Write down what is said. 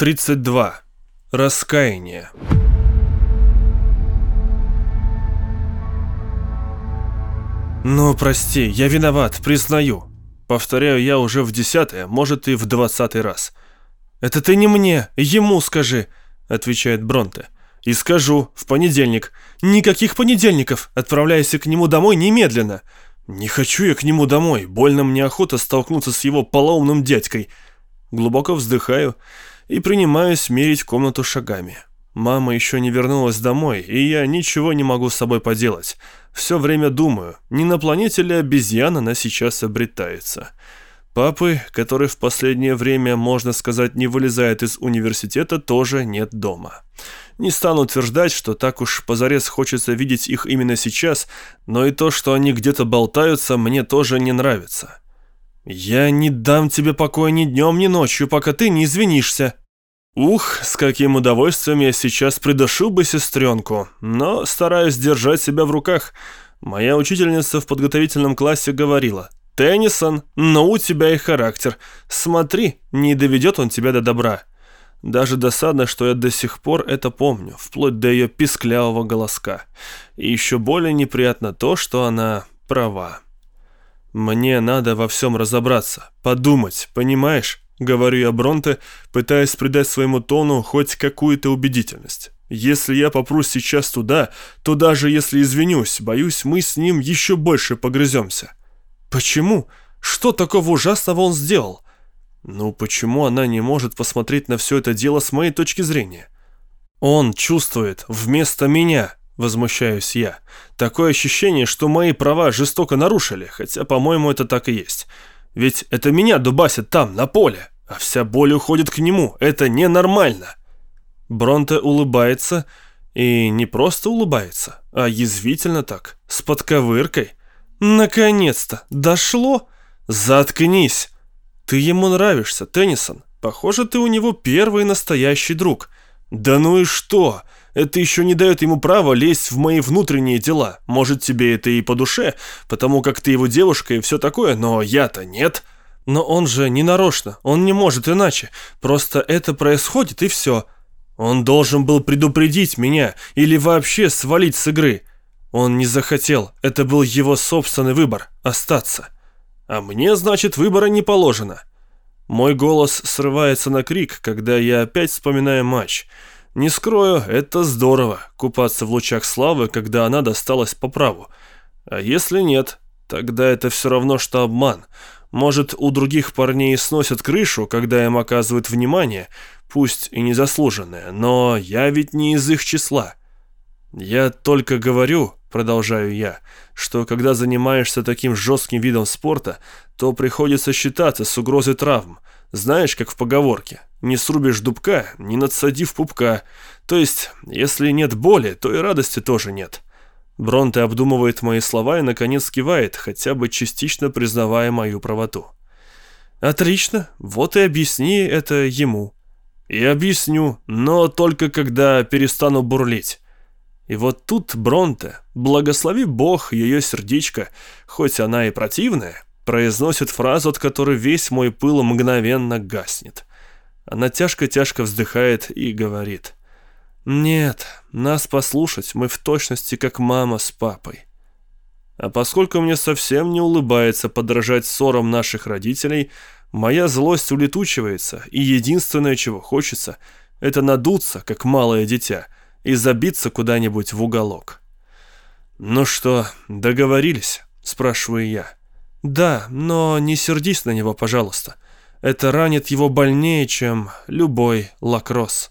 32. Раскаяние. «Ну, прости, я виноват, признаю». Повторяю я уже в 10-й, может и в 20-й раз. «Это ты не мне, ему скажи», — отвечает Бронте. «И скажу, в понедельник». «Никаких понедельников, отправляйся к нему домой немедленно». «Не хочу я к нему домой, больно мне охота столкнуться с его полоумным дядькой». Глубоко вздыхаю и принимаюсь мерить комнату шагами. Мама еще не вернулась домой, и я ничего не могу с собой поделать. Все время думаю, не на планете ли обезьян она сейчас обретается. Папы, который в последнее время, можно сказать, не вылезает из университета, тоже нет дома. Не стану утверждать, что так уж позарез хочется видеть их именно сейчас, но и то, что они где-то болтаются, мне тоже не нравится. «Я не дам тебе покоя ни днем, ни ночью, пока ты не извинишься». Ух, с каким удовольствием я сейчас придушу бы сестренку, но стараюсь держать себя в руках. Моя учительница в подготовительном классе говорила: «Теннисон, но у тебя и характер. Смотри, не доведет он тебя до добра». Даже досадно, что я до сих пор это помню, вплоть до ее писклявого голоска. И еще более неприятно то, что она права. «Мне надо во всем разобраться, подумать, понимаешь?» — говорю я Бронте, пытаясь придать своему тону хоть какую-то убедительность. «Если я попрусь сейчас туда, то даже если извинюсь, боюсь, мы с ним еще больше погрыземся». «Почему? Что такого ужасного он сделал?» «Ну, почему она не может посмотреть на все это дело с моей точки зрения?» «Он чувствует вместо меня», — возмущаюсь я. «Такое ощущение, что мои права жестоко нарушили, хотя, по-моему, это так и есть. Ведь это меня дубасят там, на поле, а вся боль уходит к нему. Это ненормально». Бронте улыбается, и не просто улыбается, а язвительно так, с подковыркой. «Наконец-то! Дошло? Заткнись! Ты ему нравишься, Теннисон. Похоже, ты у него первый настоящий друг». «Да ну и что? Это еще не дает ему права лезть в мои внутренние дела. Может, тебе это и по душе, потому как ты его девушка и все такое, но я-то нет». «Но он же не нарочно, он не может иначе. Просто это происходит и все. Он должен был предупредить меня или вообще свалить с игры. Он не захотел, это был его собственный выбор – остаться. А мне, значит, выбора не положено». Мой голос срывается на крик, когда я опять вспоминаю матч. Не скрою, это здорово – купаться в лучах славы, когда она досталась по праву. А если нет, тогда это все равно, что обман. Может, у других парней сносят крышу, когда им оказывают внимание, пусть и незаслуженное, но я ведь не из их числа. «Я только говорю, — продолжаю я, — что когда занимаешься таким жестким видом спорта, то приходится считаться с угрозой травм. Знаешь, как в поговорке: не срубишь дубка, не надсадив пупка. То есть, если нет боли, то и радости тоже нет». Бронте обдумывает мои слова и, наконец, кивает, хотя бы частично признавая мою правоту. «Отлично, вот и объясни это ему». «И объясню, но только когда перестану бурлить». И вот тут Бронте, благослови Бог ее сердечко, хоть она и противная, произносит фразу, от которой весь мой пыл мгновенно гаснет. Она тяжко-тяжко вздыхает и говорит: «Нет, нас послушать мы в точности как мама с папой». А поскольку мне совсем не улыбается подражать ссорам наших родителей, моя злость улетучивается, и единственное, чего хочется, это надуться, как малое дитя, и забиться куда-нибудь в уголок. «Ну что, договорились?» – спрашиваю я. «Да, но не сердись на него, пожалуйста. Это ранит его больнее, чем любой лакросс».